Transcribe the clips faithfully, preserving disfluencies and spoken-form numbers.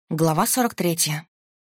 Глава сорок третья.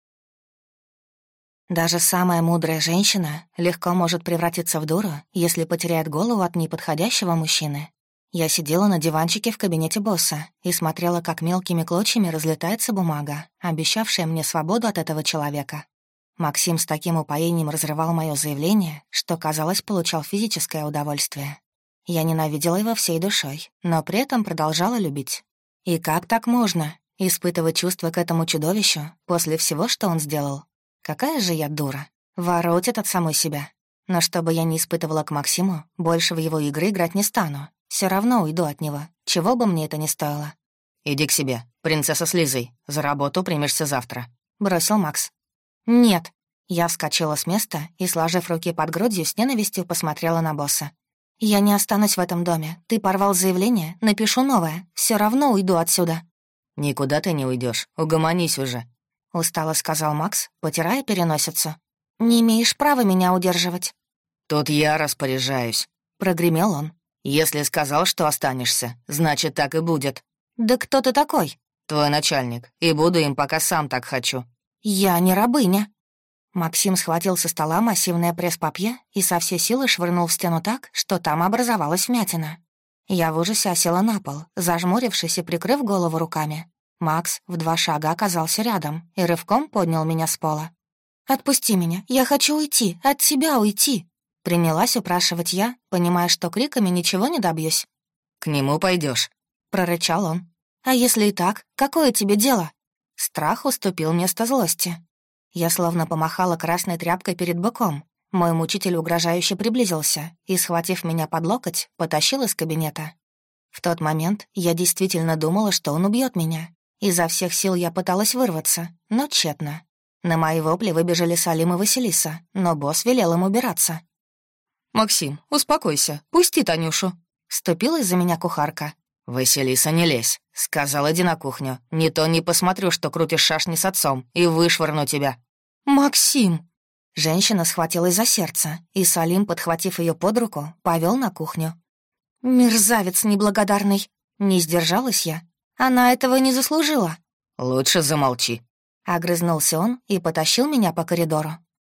Даже самая мудрая женщина легко может превратиться в дуру, если потеряет голову от неподходящего мужчины. Я сидела на диванчике в кабинете босса и смотрела, как мелкими клочьями разлетается бумага, обещавшая мне свободу от этого человека. Максим с таким упоением разрывал мое заявление, что, казалось, получал физическое удовольствие. Я ненавидела его всей душой, но при этом продолжала любить. И как так можно испытывать чувства к этому чудовищу после всего, что он сделал? Какая же я дура. Воротит от самой себя. Но чтобы я не испытывала к Максиму, больше в его игры играть не стану. Все равно уйду от него, чего бы мне это ни стоило. «Иди к себе, принцесса с Лизой. За работу примешься завтра», — бросил Макс. «Нет». Я вскочила с места и, сложив руки под грудью, с ненавистью посмотрела на босса. «Я не останусь в этом доме. Ты порвал заявление, напишу новое. Все равно уйду отсюда». «Никуда ты не уйдешь. Угомонись уже», — устало сказал Макс, потирая переносицу. «Не имеешь права меня удерживать». «Тут я распоряжаюсь», — прогремел он. «Если сказал, что останешься, значит, так и будет». «Да кто ты такой?» «Твой начальник, и буду им, пока сам так хочу». «Я не рабыня». Максим схватил со стола массивное пресс-папье и со всей силы швырнул в стену так, что там образовалась вмятина. Я в ужасе осела на пол, зажмурившись и прикрыв голову руками. Макс в два шага оказался рядом и рывком поднял меня с пола. «Отпусти меня, я хочу уйти, от тебя уйти!» Принялась упрашивать я, понимая, что криками ничего не добьюсь. «К нему пойдешь, прорычал он. «А если и так, какое тебе дело?» Страх уступил место злости. Я словно помахала красной тряпкой перед быком. Мой мучитель угрожающе приблизился и, схватив меня под локоть, потащил из кабинета. В тот момент я действительно думала, что он убьет меня. Изо всех сил я пыталась вырваться, но тщетно. На мои вопли выбежали Салим и Василиса, но босс велел им убираться. «Максим, успокойся, пусти Танюшу», — вступилась за меня кухарка. «Василиса, не лезь», — сказал, иди на кухню. «Не то не посмотрю, что крутишь шашни с отцом, и вышвырну тебя». «Максим!» Женщина схватилась за сердце, и Салим, подхватив ее под руку, повел на кухню. «Мерзавец неблагодарный!» Не сдержалась я. «Она этого не заслужила». «Лучше замолчи», — огрызнулся он и потащил меня по коридору.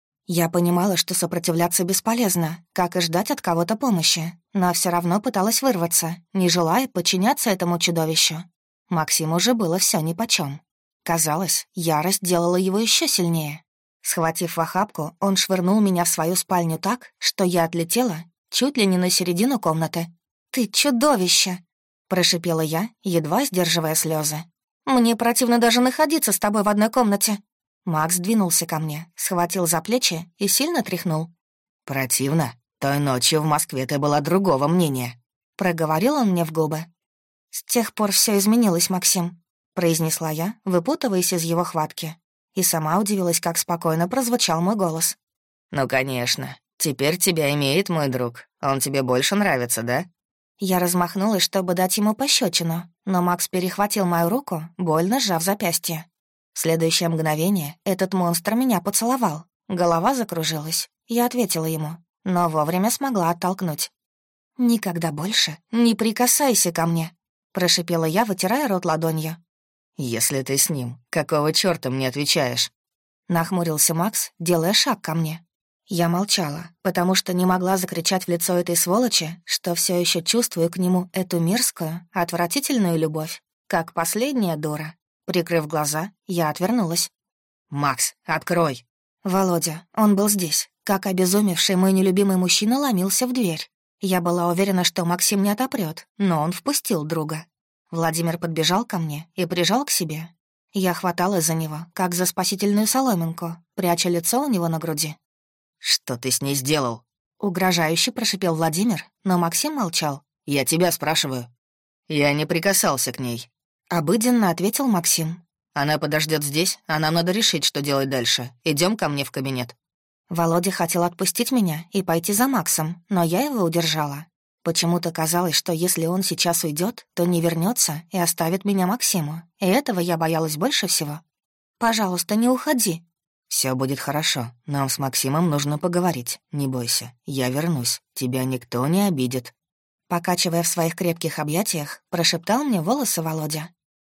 Я понимала, что сопротивляться бесполезно, как и ждать от кого-то помощи, но все равно пыталась вырваться, не желая подчиняться этому чудовищу. Максиму уже было все нипочём. Казалось, ярость делала его еще сильнее. Схватив в охапку, он швырнул меня в свою спальню так, что я отлетела чуть ли не на середину комнаты. «Ты чудовище!» — прошипела я, едва сдерживая слезы. «Мне противно даже находиться с тобой в одной комнате». Макс двинулся ко мне, схватил за плечи и сильно тряхнул. «Противно? Той ночью в Москве ты была другого мнения», — проговорил он мне в губы. «С тех пор все изменилось, Максим», — произнесла я, выпутываясь из его хватки. И сама удивилась, как спокойно прозвучал мой голос. «Ну, конечно. Теперь тебя имеет мой друг. Он тебе больше нравится, да?» Я размахнулась, чтобы дать ему пощечину, но Макс перехватил мою руку, больно сжав запястье. В следующее мгновение этот монстр меня поцеловал. Голова закружилась. Я ответила ему, но вовремя смогла оттолкнуть. «Никогда больше не прикасайся ко мне», — прошипела я, вытирая рот ладонью. «Если ты с ним, какого чёрта мне отвечаешь?» Нахмурился Макс, делая шаг ко мне. Я молчала, потому что не могла закричать в лицо этой сволочи, что все еще чувствую к нему эту мерзкую, отвратительную любовь, как последняя дура. Прикрыв глаза, я отвернулась. «Макс, открой!» Володя, он был здесь. Как обезумевший мой нелюбимый мужчина ломился в дверь. Я была уверена, что Максим не отопрет, но он впустил друга. Владимир подбежал ко мне и прижал к себе. Я хваталась за него, как за спасительную соломинку, пряча лицо у него на груди. «Что ты с ней сделал?» Угрожающе прошипел Владимир, но Максим молчал. «Я тебя спрашиваю». «Я не прикасался к ней», — обыденно ответил Максим. «Она подождет здесь, а нам надо решить, что делать дальше. Идем ко мне в кабинет». Володя хотел отпустить меня и пойти за Максом, но я его удержала. Почему-то казалось, что если он сейчас уйдет, то не вернется и оставит меня Максиму, и этого я боялась больше всего. «Пожалуйста, не уходи». «Все будет хорошо. Нам с Максимом нужно поговорить. Не бойся, я вернусь. Тебя никто не обидит». Покачивая в своих крепких объятиях, прошептал мне волосы Володя.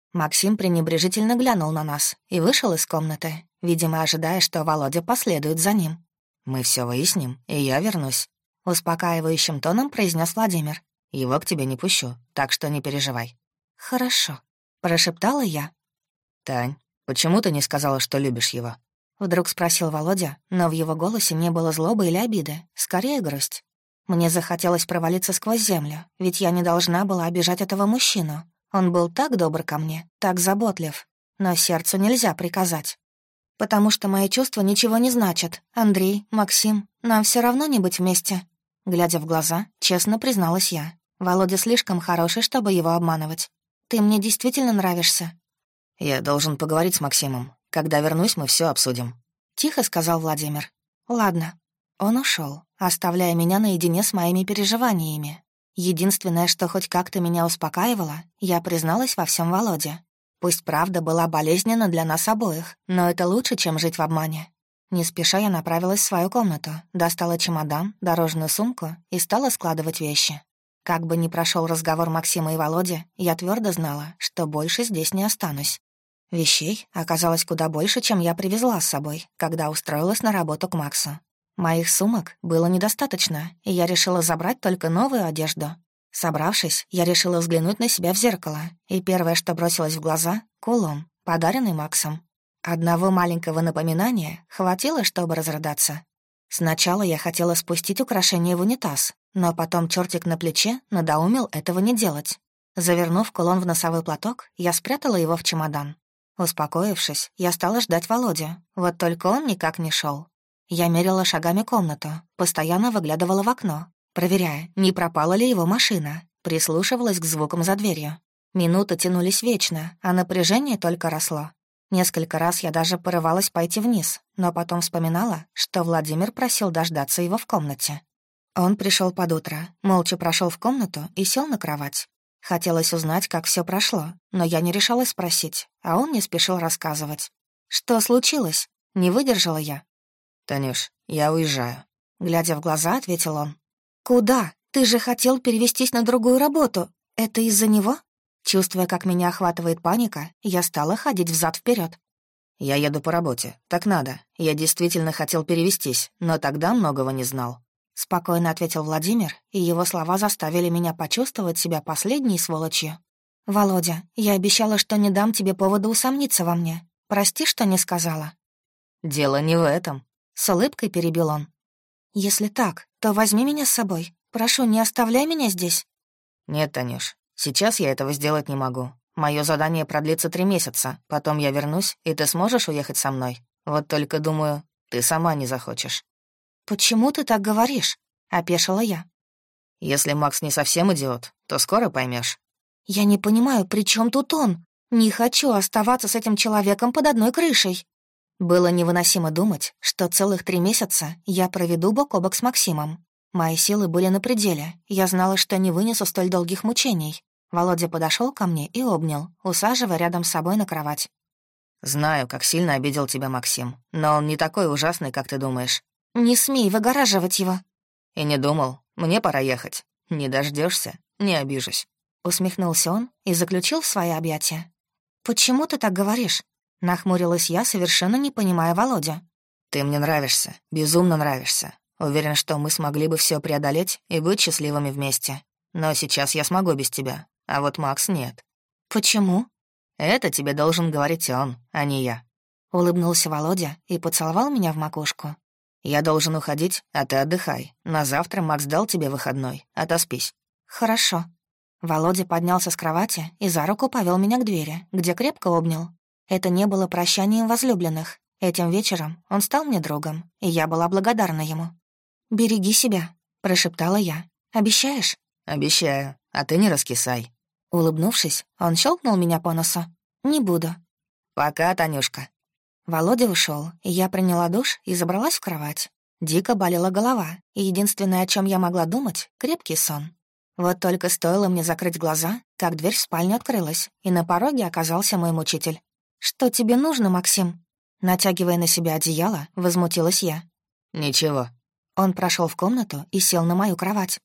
Максим пренебрежительно глянул на нас и вышел из комнаты, видимо, ожидая, что Володя последует за ним. «Мы все выясним, и я вернусь», — успокаивающим тоном произнес Владимир. «Его к тебе не пущу, так что не переживай». «Хорошо», — прошептала я. «Тань, почему ты не сказала, что любишь его?» Вдруг спросил Володя, но в его голосе не было злобы или обиды, скорее грусть. Мне захотелось провалиться сквозь землю, ведь я не должна была обижать этого мужчину. Он был так добр ко мне, так заботлив, но сердцу нельзя приказать. Потому что мои чувства ничего не значат. Андрей, Максим, нам все равно не быть вместе. Глядя в глаза, честно призналась я. Володя слишком хороший, чтобы его обманывать. Ты мне действительно нравишься. «Я должен поговорить с Максимом. Когда вернусь, мы все обсудим», — тихо сказал Владимир. «Ладно». Он ушел, оставляя меня наедине с моими переживаниями. Единственное, что хоть как-то меня успокаивало, я призналась во всем Володе. Пусть правда была болезненна для нас обоих, но это лучше, чем жить в обмане. Не спеша я направилась в свою комнату, достала чемодан, дорожную сумку и стала складывать вещи. Как бы ни прошел разговор Максима и Володи, я твердо знала, что больше здесь не останусь. Вещей оказалось куда больше, чем я привезла с собой, когда устроилась на работу к Максу. Моих сумок было недостаточно, и я решила забрать только новую одежду. Собравшись, я решила взглянуть на себя в зеркало, и первое, что бросилось в глаза — кулон, подаренный Максом. Одного маленького напоминания хватило, чтобы разрыдаться. Сначала я хотела спустить украшение в унитаз, но потом чертик на плече надоумил этого не делать. Завернув кулон в носовой платок, я спрятала его в чемодан. Успокоившись, я стала ждать Володю, вот только он никак не шел. Я мерила шагами комнату, постоянно выглядывала в окно, проверяя, не пропала ли его машина, прислушивалась к звукам за дверью. Минуты тянулись вечно, а напряжение только росло. Несколько раз я даже порывалась пойти вниз, но потом вспоминала, что Владимир просил дождаться его в комнате. Он пришел под утро, молча прошел в комнату и сел на кровать. Хотелось узнать, как все прошло, но я не решалась спросить, а он не спешил рассказывать. «Что случилось?» — не выдержала я. «Танюш, я уезжаю», — глядя в глаза, ответил он. «Куда? Ты же хотел перевестись на другую работу. Это из-за него?» Чувствуя, как меня охватывает паника, я стала ходить взад-вперед. «Я еду по работе. Так надо. Я действительно хотел перевестись, но тогда многого не знал». Спокойно ответил Владимир, и его слова заставили меня почувствовать себя последней сволочью. «Володя, я обещала, что не дам тебе повода усомниться во мне. Прости, что не сказала». «Дело не в этом», — с улыбкой перебил он. «Если так, то возьми меня с собой. Прошу, не оставляй меня здесь». «Нет, Танюш, сейчас я этого сделать не могу. Мое задание продлится три месяца, потом я вернусь, и ты сможешь уехать со мной. Вот только, думаю, ты сама не захочешь». «Почему ты так говоришь?» — опешила я. «Если Макс не совсем идиот, то скоро поймешь. «Я не понимаю, при чем тут он? Не хочу оставаться с этим человеком под одной крышей». Было невыносимо думать, что целых три месяца я проведу бок о бок с Максимом. Мои силы были на пределе, я знала, что не вынесу столь долгих мучений. Володя подошел ко мне и обнял, усаживая рядом с собой на кровать. «Знаю, как сильно обидел тебя Максим, но он не такой ужасный, как ты думаешь». «Не смей выгораживать его». «И не думал. Мне пора ехать. Не дождешься, не обижусь». Усмехнулся он и заключил в свои объятия. «Почему ты так говоришь?» Нахмурилась я, совершенно не понимая Володя. «Ты мне нравишься, безумно нравишься. Уверен, что мы смогли бы все преодолеть и быть счастливыми вместе. Но сейчас я смогу без тебя, а вот Макс нет». «Почему?» «Это тебе должен говорить он, а не я». Улыбнулся Володя и поцеловал меня в макушку. «Я должен уходить, а ты отдыхай. На завтра Макс дал тебе выходной. Отоспись». «Хорошо». Володя поднялся с кровати и за руку повел меня к двери, где крепко обнял. Это не было прощанием возлюбленных. Этим вечером он стал мне другом, и я была благодарна ему. «Береги себя», — прошептала я. «Обещаешь?» «Обещаю. А ты не раскисай». Улыбнувшись, он щелкнул меня по носу. «Не буду». «Пока, Танюшка». Володя ушел, и я приняла душ и забралась в кровать. Дико болела голова, и единственное, о чем я могла думать — крепкий сон. Вот только стоило мне закрыть глаза, как дверь в спальню открылась, и на пороге оказался мой мучитель. «Что тебе нужно, Максим?» Натягивая на себя одеяло, возмутилась я. «Ничего». Он прошел в комнату и сел на мою кровать.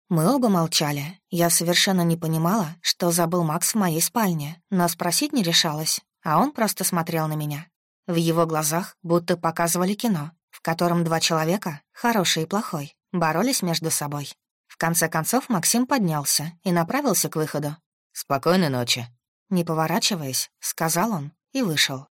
Мы оба молчали. Я совершенно не понимала, что забыл Макс в моей спальне, но спросить не решалась, а он просто смотрел на меня. В его глазах будто показывали кино, в котором два человека, хороший и плохой, боролись между собой. В конце концов Максим поднялся и направился к выходу. «Спокойной ночи», не поворачиваясь, сказал он и вышел.